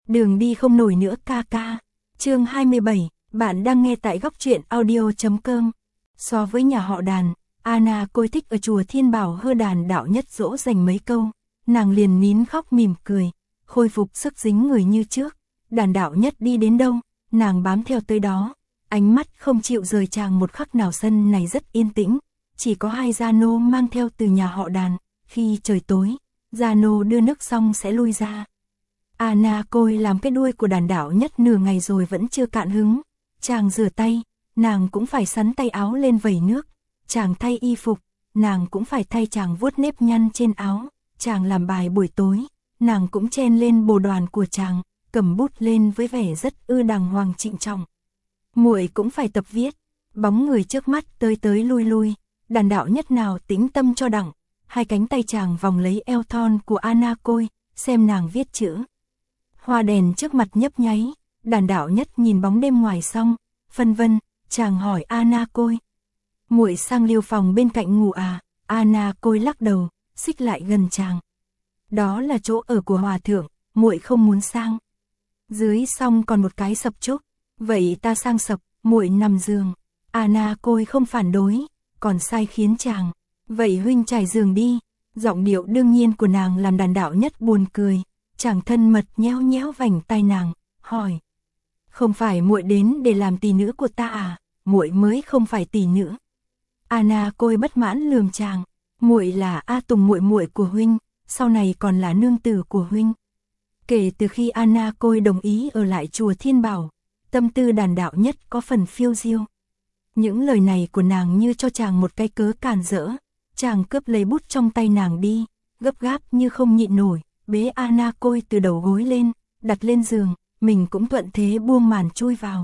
Đường đi không nổi nữa ca ca. Chương 27, bạn đang nghe tại góc truyện audio.com. So với nhà họ Đàn, Anna Côi thích ở chùa Thiên Bảo hơn Đàn đạo nhất dỗ dành mấy câu, nàng liền nín khóc mỉm cười, khôi phục sức dính người như trước. Đàn đạo nhất đi đến đâu, nàng bám theo tới đó, ánh mắt không chịu rời chàng một khắc nào. Sân này rất yên tĩnh, chỉ có hai gia nô mang theo từ nhà họ Đàn. Khi trời tối, gia nô đưa nước xong sẽ lui ra. Anna Côi làm cái đuôi của Đàn đạo nhất nửa ngày rồi vẫn chưa cạn hứng. Chàng rửa tay, nàng cũng phải sắn tay áo lên vẩy nước. Chàng thay y phục, nàng cũng phải thay chàng vuốt nếp nhăn trên áo. Chàng làm bài buổi tối, nàng cũng chen lên bồ đoàn của chàng, cầm bút lên với vẻ rất đàng hoàng trịnh trọng. Muội cũng phải tập viết. Bóng người trước mắt tới tới lui lui, Đàn đạo nhất nào tĩnh tâm cho đặng. Hai cánh tay chàng vòng lấy eo thon của Anna Côi, xem nàng viết chữ. Hoa đèn trước mặt nhấp nháy, Đàn đạo nhất nhìn bóng đêm ngoài xong, phân vân, chàng hỏi Anna Côi. Muội sang liêu phòng bên cạnh ngủ à? Anna Côi lắc đầu, xích lại gần chàng. Đó là chỗ ở của hòa thượng, muội không muốn sang. Dưới xong còn một cái sập trúc, vậy ta sang sập, muội nằm giường. Anna Côi không phản đối, còn sai khiến chàng. Vậy huynh trải giường đi. Giọng điệu đương nhiên của nàng làm Đàn đạo nhất buồn cười. Chàng thân mật nhéo nhéo vành tai nàng, hỏi: không phải muội đến để làm tỳ nữ của ta à? Muội mới không phải tỳ nữ. Anna Côi bất mãn lườm chàng, muội là A Tùng muội muội của huynh, sau này còn là nương tử của huynh. Kể từ khi Anna Côi đồng ý ở lại chùa Thiên Bảo, tâm tư Đàn đạo nhất có phần phiêu diêu. Những lời này của nàng như cho chàng một cái cớ càn rỡ. Chàng cướp lấy bút trong tay nàng đi, gấp gáp như không nhịn nổi, bế Anna Côi từ đầu gối lên, đặt lên giường, mình cũng thuận thế buông màn chui vào.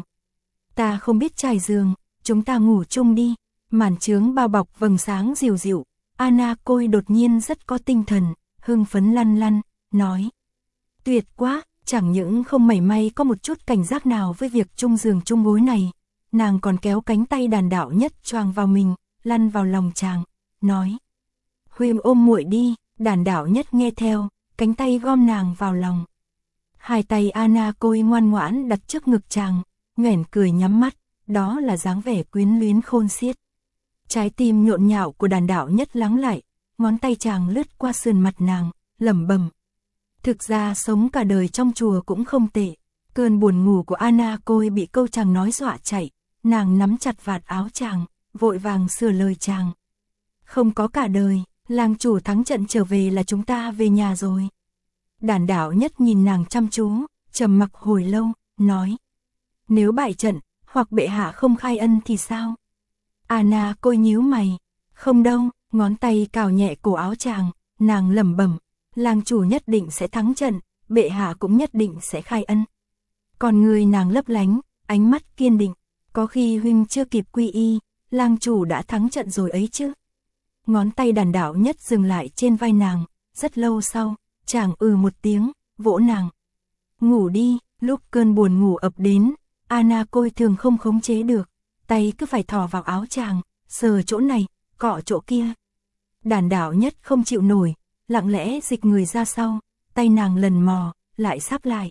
Ta không biết trải giường, chúng ta ngủ chung đi. Màn chướng bao bọc vầng sáng dịu dịu, Anna Côi đột nhiên rất có tinh thần, hưng phấn lăn lăn, nói: tuyệt quá, chẳng những không mảy may có một chút cảnh giác nào với việc chung giường chung gối này. Nàng còn kéo cánh tay Đàn đạo nhất choàng vào mình, lăn vào lòng chàng, nói: huynh ôm muội đi. Đàn đạo nhất nghe theo, cánh tay gom nàng vào lòng. Hai tay Anna Côi ngoan ngoãn đặt trước ngực chàng, nhoẻn cười nhắm mắt, đó là dáng vẻ quyến luyến khôn xiết. Trái tim nhộn nhạo của Đàn đạo nhất lắng lại, ngón tay chàng lướt qua sườn mặt nàng, lẩm bẩm: thực ra sống cả đời trong chùa cũng không tệ. Cơn buồn ngủ của Anna Côi bị câu chàng nói dọa chạy, nàng nắm chặt vạt áo chàng, vội vàng sửa lời chàng: không có cả đời, làng chủ thắng trận trở về là chúng ta về nhà rồi. Đàn đạo nhất nhìn nàng chăm chú, trầm mặc hồi lâu, nói: nếu bại trận, hoặc bệ hạ không khai ân thì sao? Anna Côi nhíu mày: không đâu. Ngón tay cào nhẹ cổ áo chàng, nàng lẩm bẩm: làng chủ nhất định sẽ thắng trận, bệ hạ cũng nhất định sẽ khai ân. Còn người nàng lấp lánh, ánh mắt kiên định: có khi huynh chưa kịp quy y, làng chủ đã thắng trận rồi ấy chứ. Ngón tay Đàn đạo nhất dừng lại trên vai nàng, rất lâu sau, chàng một tiếng, vỗ nàng: ngủ đi. Lúc cơn buồn ngủ ập đến, Anna Côi thường không khống chế được, tay cứ phải thò vào áo chàng, sờ chỗ này, cọ chỗ kia. Đàn đạo nhất không chịu nổi, lặng lẽ dịch người ra sau, tay nàng lần mò, lại sắp lại.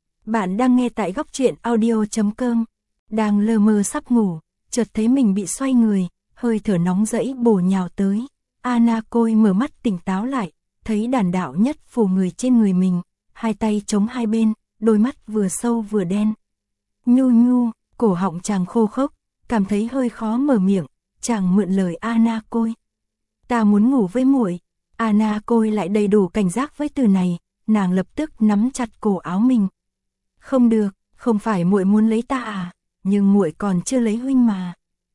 Bạn đang nghe tại góc truyện audio.com. Đang lơ mơ sắp ngủ, chợt thấy mình bị xoay người, hơi thở nóng rẫy bổ nhào tới. Anna Côi mở mắt tỉnh táo lại, thấy Đàn đạo nhất phủ người trên người mình, hai tay chống hai bên, đôi mắt vừa sâu vừa đen. Nhu nhu, cổ họng chàng khô khốc, cảm thấy hơi khó mở miệng, chàng mượn lời Anna Côi: ta muốn ngủ với muội. Anna Côi lại đầy đủ cảnh giác với từ này, nàng lập tức nắm chặt cổ áo mình. không được, không phải muội muốn lấy ta à, nhưng muội còn chưa lấy huynh mà.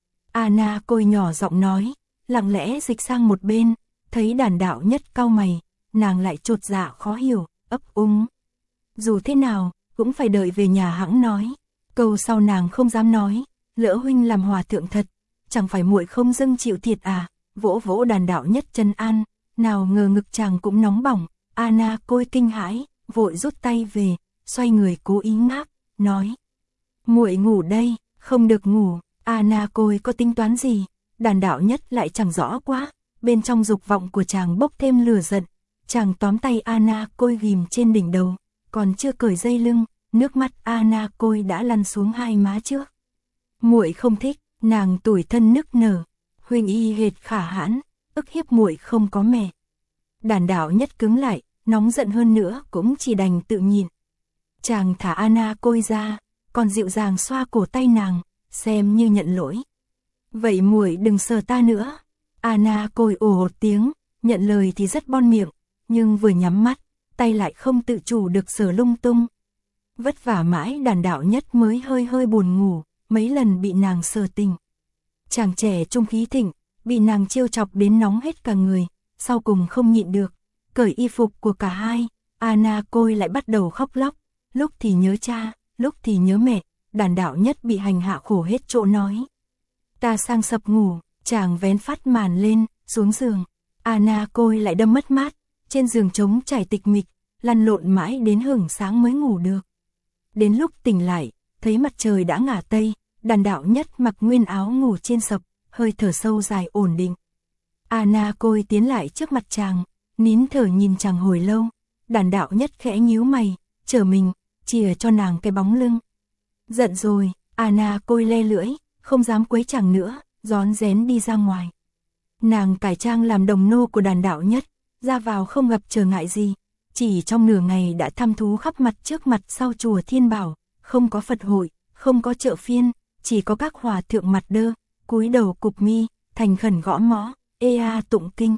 Anna Côi nhỏ giọng nói, lặng lẽ dịch sang một bên, thấy Đàn đạo nhất cau mày, nàng lại chột dạ khó hiểu, ấp úng. Dù thế nào, cũng phải đợi về nhà hẵng nói. Câu sau nàng không dám nói, lỡ huynh làm hòa thượng thật, chẳng phải muội không dâng chịu thiệt à, vỗ vỗ Đàn đạo nhất trấn an, nào ngờ ngực chàng cũng nóng bỏng. Anna Côi kinh hãi, vội rút tay về, xoay người cố ý ngáp, nói: muội ngủ đây, không được ngủ. Anna Côi có tính toán gì, Đàn đạo nhất lại chẳng rõ quá, bên trong dục vọng của chàng bốc thêm lửa giận, chàng tóm tay Anna Côi ghim trên đỉnh đầu, còn chưa cởi dây lưng, nước mắt Anna Côi đã lăn xuống hai má trước. Muội không thích, nàng tủi thân nức nở. Huynh y hệt khả hãn, ức hiếp muội không có mẹ. Đàn đạo nhất cứng lại, nóng giận hơn nữa cũng chỉ đành tự nhịn. Chàng thả Anna Côi ra, còn dịu dàng xoa cổ tay nàng, xem như nhận lỗi. Vậy muội đừng sờ ta nữa. Anna Côi ồ một tiếng, nhận lời thì rất bon miệng, nhưng vừa nhắm mắt, tay lại không tự chủ được sờ lung tung. Vất vả mãi đàn đạo nhất mới hơi hơi buồn ngủ, mấy lần bị nàng sờ tình. Chàng trẻ trung khí thịnh, bị nàng trêu chọc đến nóng hết cả người, sau cùng không nhịn được, cởi y phục của cả hai, Anna Côi lại bắt đầu khóc lóc, lúc thì nhớ cha, lúc thì nhớ mẹ, đàn đạo nhất bị hành hạ khổ hết chỗ nói. Ta sang sập ngủ, chàng vén phát màn lên, xuống giường, Anna Côi lại đâm mất mát, trên giường trống trải tịch mịch, lăn lộn mãi đến hửng sáng mới ngủ được. Đến lúc tỉnh lại, thấy mặt trời đã ngả tây, đàn đạo nhất mặc nguyên áo ngủ trên sập, hơi thở sâu dài ổn định. Anna Côi tiến lại trước mặt chàng, nín thở nhìn chàng hồi lâu, đàn đạo nhất khẽ nhíu mày, trở mình, chìa cho nàng cái bóng lưng. Giận rồi, Anna Côi le lưỡi, không dám quấy chàng nữa, rón rén đi ra ngoài. Nàng cải trang làm đồng nô của đàn đạo nhất, ra vào không gặp trở ngại gì, chỉ trong nửa ngày đã thăm thú khắp mặt trước mặt sau chùa Thiên Bảo, không có Phật hội, không có chợ phiên, chỉ có các hòa thượng mặt đơ, cúi đầu cụp mi, thành khẩn gõ mõ, tụng kinh.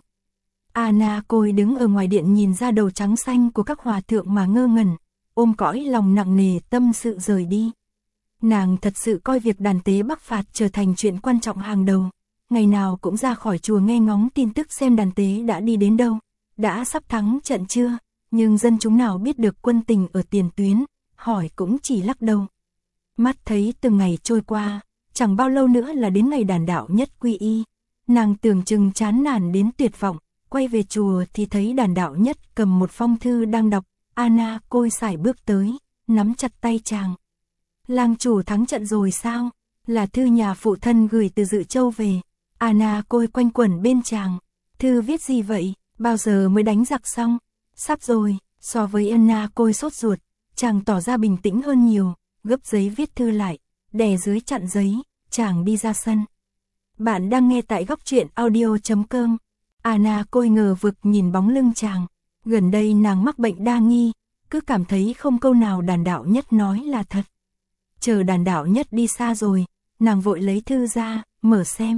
Anna Côi đứng ở ngoài điện nhìn ra đầu trắng xanh của các hòa thượng mà ngơ ngẩn, ôm cõi lòng nặng nề tâm sự rời đi. Nàng thật sự coi việc đàn tế Bắc phạt trở thành chuyện quan trọng hàng đầu, ngày nào cũng ra khỏi chùa nghe ngóng tin tức xem đàn tế đã đi đến đâu, đã sắp thắng trận chưa, nhưng dân chúng nào biết được quân tình ở tiền tuyến, hỏi cũng chỉ lắc đầu. Mắt thấy từng ngày trôi qua, chẳng bao lâu nữa là đến ngày đàn đạo nhất quy y, nàng tưởng chừng chán nản đến tuyệt vọng, quay về chùa thì thấy đàn đạo nhất cầm một phong thư đang đọc, Anna Côi sải bước tới, nắm chặt tay chàng. Lang chủ thắng trận rồi sao? Là thư nhà phụ thân gửi từ Dự Châu về. Anna Côi quanh quẩn bên chàng. Thư viết gì vậy? Bao giờ mới đánh giặc xong? Sắp rồi. So với Anna Côi sốt ruột, chàng tỏ ra bình tĩnh hơn nhiều, gấp giấy viết thư lại, đè dưới chặn giấy, chàng đi ra sân. Bạn đang nghe tại góc truyện audio.com. Anna Côi ngờ vực nhìn bóng lưng chàng. Gần đây nàng mắc bệnh đa nghi, cứ cảm thấy không câu nào đàn đạo nhất nói là thật. Chờ đàn đạo nhất đi xa rồi, nàng vội lấy thư ra, mở xem.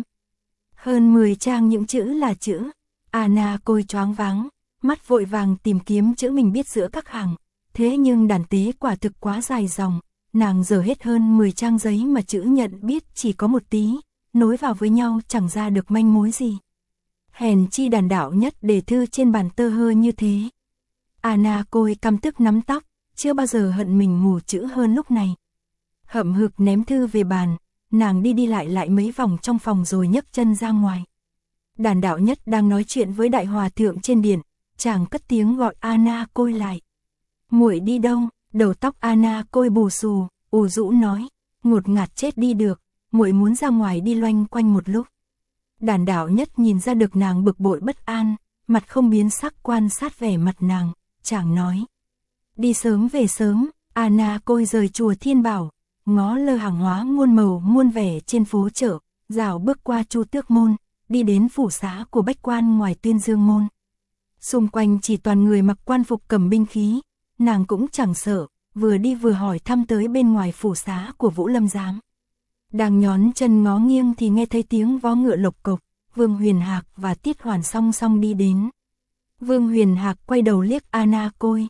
Hơn 10 trang những chữ là chữ. Anna Côi choáng váng, mắt vội vàng tìm kiếm chữ mình biết giữa các hàng. Thế nhưng đàn tế quả thực quá dài dòng, nàng dở hết hơn 10 trang giấy mà chữ nhận biết chỉ có một tí, nối vào với nhau chẳng ra được manh mối gì. Hèn chi đàn đạo nhất để thư trên bàn tơ hơ như thế. Anna Côi căm tức nắm tóc, chưa bao giờ hận mình mù chữ hơn lúc này. Hậm hực ném thư về bàn, nàng đi lại mấy vòng trong phòng rồi nhấc chân ra ngoài. Đàn đạo nhất đang nói chuyện với đại hòa thượng trên điện, chàng cất tiếng gọi Anna Côi lại. Muội đi đâu? Đầu tóc Anna Côi bù xù, ù rũ nói, ngột ngạt chết đi được, muội muốn ra ngoài đi loanh quanh một lúc. Đàn đạo nhất nhìn ra được nàng bực bội bất an, mặt không biến sắc quan sát vẻ mặt nàng, chàng nói. Đi sớm về sớm. Anna Côi rời chùa Thiên Bảo, ngó lơ hàng hóa muôn màu muôn vẻ trên phố chợ, dạo bước qua Chu Tước Môn, đi đến phủ xá của Bách Quan ngoài Tuyên Dương Môn. Xung quanh chỉ toàn người mặc quan phục cầm binh khí, nàng cũng chẳng sợ, vừa đi vừa hỏi thăm tới bên ngoài phủ xá của Vũ Lâm Giám. Đang nhón chân ngó nghiêng thì nghe thấy tiếng vó ngựa lộc cộc, Vương Huyền Hạc và Tiết Hoàn song song đi đến. Vương Huyền Hạc quay đầu liếc Anna Côi,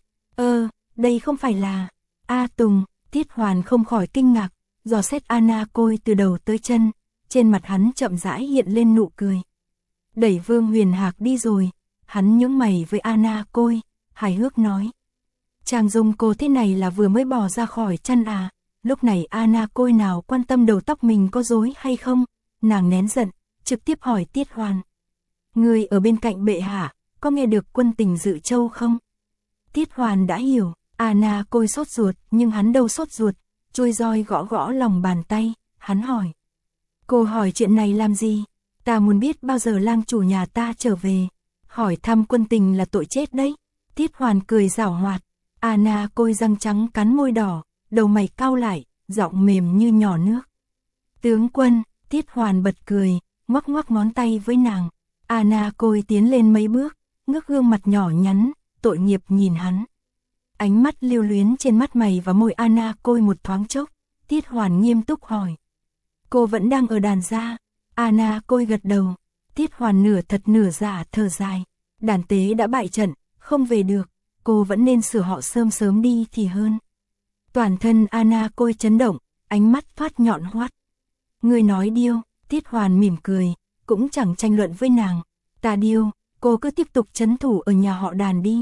đây không phải là A Tùng. Tiết Hoàn không khỏi kinh ngạc, dò xét Anna Côi từ đầu tới chân, trên mặt hắn chậm rãi hiện lên nụ cười. Đẩy Vương Huyền Hạc đi rồi, hắn nhướng mày với Anna Côi, hài hước nói. Chàng dùng cô thế này là vừa mới bỏ ra khỏi chăn à? Lúc này Anna Côi nào quan tâm đầu tóc mình có rối hay không, nàng nén giận, trực tiếp hỏi Tiết Hoàn. Người ở bên cạnh bệ hạ, có nghe được quân tình Dự Châu không? Tiết Hoàn đã hiểu. Anna Côi sốt ruột, nhưng hắn đâu sốt ruột, chuôi roi gõ gõ lòng bàn tay, hắn hỏi. Cô hỏi chuyện này làm gì? Ta muốn biết bao giờ lang chủ nhà ta trở về. Hỏi thăm quân tình là tội chết đấy. Tiết Hoàn cười giảo hoạt. Anna Côi răng trắng cắn môi đỏ, đầu mày cau lại, giọng mềm như nhỏ nước. Tướng quân, Tiết Hoàn bật cười, ngoắc ngoắc ngón tay với nàng. Anna Côi tiến lên mấy bước, ngước gương mặt nhỏ nhắn, tội nghiệp nhìn hắn. Ánh mắt lưu luyến trên mắt mày và môi Anna Côi một thoáng chốc, Tiết Hoàn nghiêm túc hỏi. Cô vẫn đang ở đàn gia? Anna Côi gật đầu. Tiết Hoàn nửa thật nửa giả thở dài. Đàn tế đã bại trận, không về được, cô vẫn nên sửa họ sớm sớm đi thì hơn. Toàn thân Anna Côi chấn động, ánh mắt phát nhọn hoắt. Người nói điêu, Tiết Hoàn mỉm cười, cũng chẳng tranh luận với nàng. Ta điêu, cô cứ tiếp tục trấn thủ ở nhà họ Đàn đi.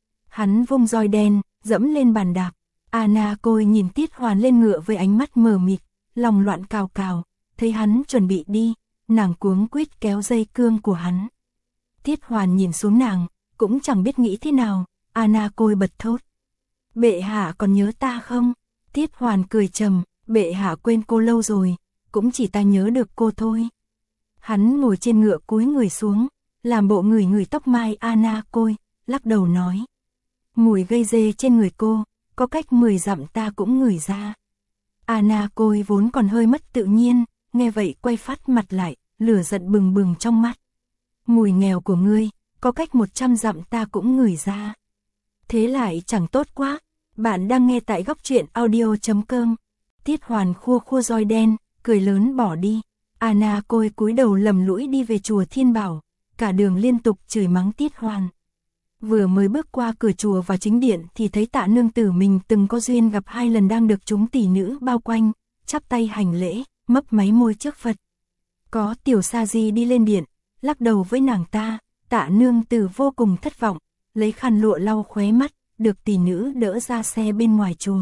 Hắn vung roi đen, dẫm lên bàn đạp. Anna Côi nhìn Tiết Hoàn lên ngựa với ánh mắt mờ mịt, lòng loạn cào cào, thấy hắn chuẩn bị đi, nàng cuống quýt kéo dây cương của hắn. Tiết Hoàn nhìn xuống nàng, cũng chẳng biết nghĩ thế nào, Anna Côi bật thốt. Bệ hạ còn nhớ ta không? Tiết Hoàn cười trầm, bệ hạ quên cô lâu rồi, cũng chỉ ta nhớ được cô thôi. Hắn ngồi trên ngựa cúi người xuống, làm bộ ngửi ngửi tóc mai Anna Côi, lắc đầu nói. Mùi gây dê trên người cô, có cách 10 dặm ta cũng ngửi ra. Anna Côi vốn còn hơi mất tự nhiên, nghe vậy quay phát mặt lại, lửa giận bừng bừng trong mắt. Mùi nghèo của ngươi, có cách 100 dặm ta cũng ngửi ra. Thế lại chẳng tốt quá. Bạn đang nghe tại góc truyện audio.com. Tiết Hoàn khua khua roi đen, cười lớn bỏ đi. Anna Côi cúi đầu lầm lũi đi về chùa Thiên Bảo, cả đường liên tục chửi mắng Tiết Hoàn. Vừa mới bước qua cửa chùa vào chính điện thì thấy Tạ nương tử mình từng có duyên gặp 2 lần đang được chúng tỷ nữ bao quanh, chắp tay hành lễ, mấp máy môi trước Phật. Có Tiểu Sa Di đi lên điện, lắc đầu với nàng ta, Tạ nương tử vô cùng thất vọng, lấy khăn lụa lau khóe mắt, được tỷ nữ đỡ ra xe bên ngoài chùa.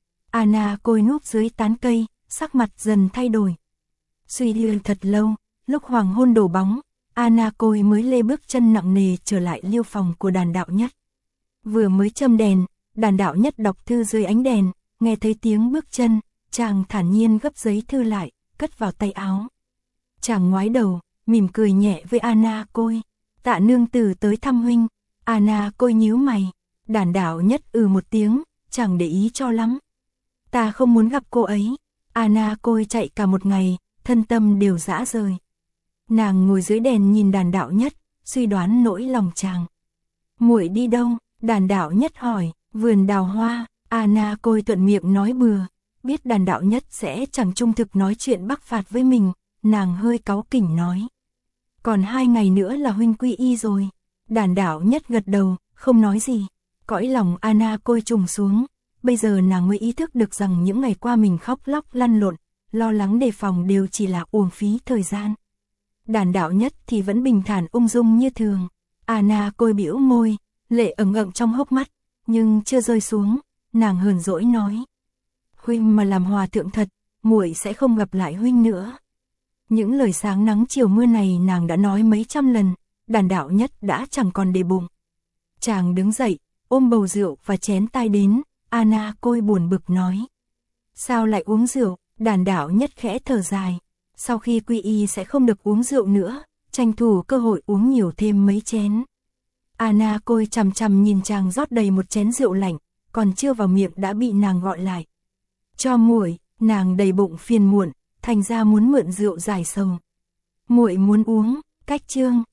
Anna Côi núp dưới tán cây, sắc mặt dần thay đổi. Suy tư thật lâu, lúc hoàng hôn đổ bóng, Anna Côi mới lê bước chân nặng nề trở lại liêu phòng của Đàn Đạo Nhất. Vừa mới châm đèn, Đàn Đạo Nhất đọc thư dưới ánh đèn, nghe thấy tiếng bước chân, chàng thản nhiên gấp giấy thư lại, cất vào tay áo. Chàng ngoái đầu, mỉm cười nhẹ với Anna Côi. Tạ nương tử tới thăm huynh. Anna Côi nhíu mày. Đàn Đạo Nhất một tiếng, chẳng để ý cho lắm. Ta không muốn gặp cô ấy. Anna Côi chạy cả một ngày, thân tâm đều rã rời. Nàng ngồi dưới đèn nhìn Đàn Đạo Nhất, suy đoán nỗi lòng chàng. Muội đi đâu? Đàn Đạo Nhất hỏi. Vườn đào hoa. Anna Côi thuận miệng nói bừa, biết Đàn Đạo Nhất sẽ chẳng trung thực nói chuyện bắc phạt với mình, nàng hơi cáu kỉnh nói. Còn 2 ngày nữa là huynh quy y rồi. Đàn Đạo Nhất gật đầu, không nói gì. Cõi lòng Anna Côi trùng xuống, bây giờ nàng mới ý thức được rằng những ngày qua mình khóc lóc lăn lộn, lo lắng đề phòng đều chỉ là uổng phí thời gian. Đàn Đạo Nhất thì vẫn bình thản ung dung như thường. Anna Côi bĩu môi, lệ ẩn ẩn trong hốc mắt, nhưng chưa rơi xuống, nàng hờn dỗi nói. Huynh mà làm hòa thượng thật, muội sẽ không gặp lại huynh nữa. Những lời sáng nắng chiều mưa này nàng đã nói mấy trăm lần, Đàn Đạo Nhất đã chẳng còn để bụng. Chàng đứng dậy, ôm bầu rượu và chén tai đến, Anna Côi buồn bực nói. Sao lại uống rượu? Đàn Đạo Nhất khẽ thở dài. Sau khi quy y sẽ không được uống rượu nữa, tranh thủ cơ hội uống nhiều thêm mấy chén. Anna Côi chằm chằm nhìn chàng rót đầy một chén rượu lạnh, còn chưa vào miệng đã bị nàng gọi lại. Cho muội, nàng đầy bụng phiền muộn, thành ra muốn mượn rượu giải sầu. Muội muốn uống, cách chương.